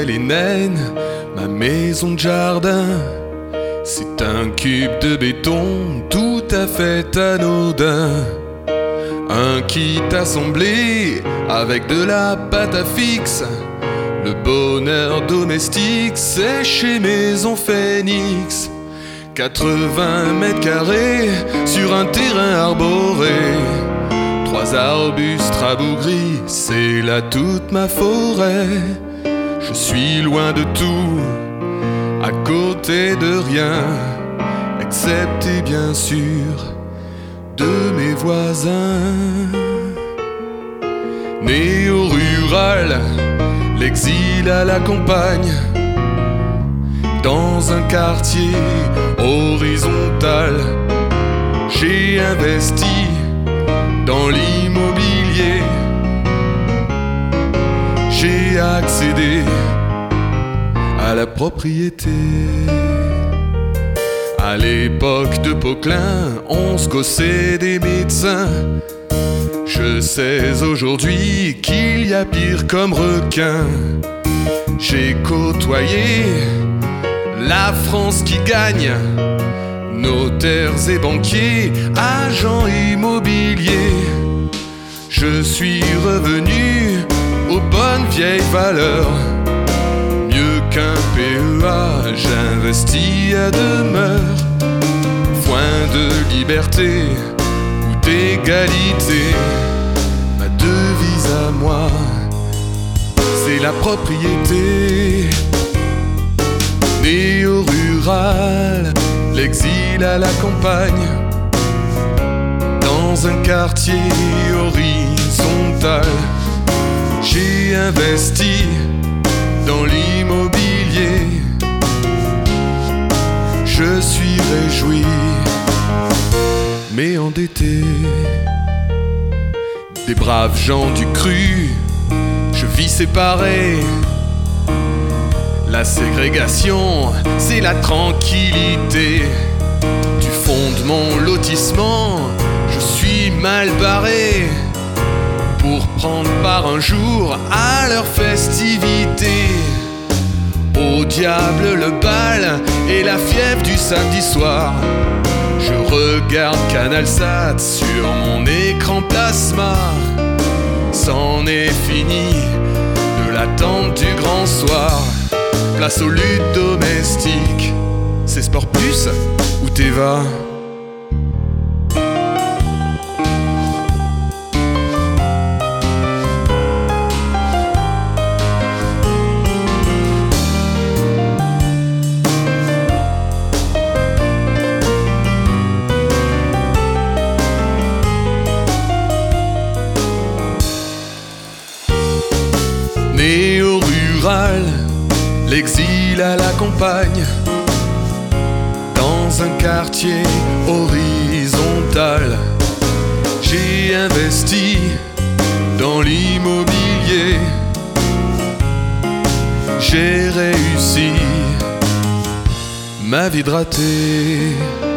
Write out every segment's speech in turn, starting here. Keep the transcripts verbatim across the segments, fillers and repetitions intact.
elle est naine, ma maison de jardin. C'est un cube de béton tout à fait anodin. Un kit assemblé avec de la pâte à fixe. Le bonheur domestique, c'est chez Maison Phoenix. quatre-vingts mètres carrés sur un terrain arboré. Trois arbustes rabougris, c'est là toute ma forêt. Je suis loin de tout, à côté de rien, excepté bien sûr de mes voisins. Né au rural, l'exil à la campagne, dans un quartier horizontal, j'ai investi dans l'immobilier. J'ai accédé à la propriété. À l'époque de Poquelin, on se gossait des médecins. Je sais aujourd'hui qu'il y a pire comme requin. J'ai côtoyé la France qui gagne, notaires et banquiers, agents immobiliers. Je suis revenu aux bonnes vieilles valeurs. Mieux qu'un P E A, j'investis à demeure. Foin de liberté ou d'égalité, ma devise à moi, c'est la propriété. Né au rural, l'exil à la campagne, dans un quartier horizontal, j'ai investi dans l'immobilier. Je suis réjoui, mais endetté. Des braves gens du cru, je vis séparé. La ségrégation, c'est la tranquillité. Du fond de mon lotissement, je suis mal barré pour prendre part un jour à leur festivité. Au diable le bal et la fièvre du samedi soir. Je regarde CanalSat sur mon écran plasma. C'en est fini de l'attente du grand soir. Place aux luttes domestiques. C'est Sport Plus ou Teva? Né au rural, l'exil à la campagne, dans un quartier horizontal, j'ai investi dans l'immobilier. J'ai réussi ma vie de raté.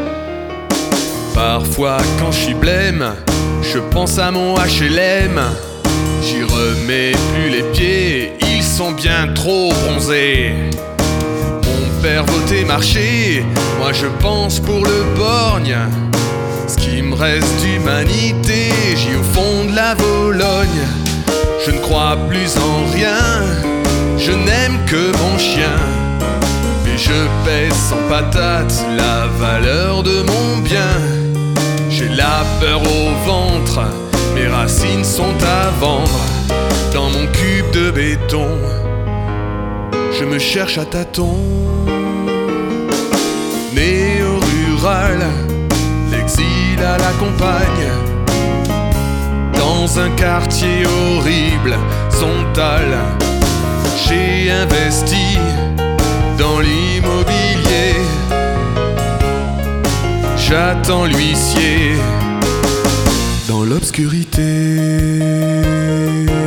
Parfois quand je suis blême, je pense à mon H L M. J'y remets plus les pieds, ils sont bien trop bronzés. Mon père votait marcher, moi je pense pour le borgne. Ce qui me reste d'humanité, j'y au fond de la Vologne. Je ne crois plus en rien, je n'aime que mon chien. Mais je pèse sans patate la valeur de mon bien. J'ai la peur au ventre, mes racines sont à vendre. Dans mon cube de béton, je me cherche à tâtons. Né au rural, l'exil à la campagne, dans un quartier horrible, zontal, j'ai investi dans l'immobilier. J'attends l'huissier dans l'obscurité.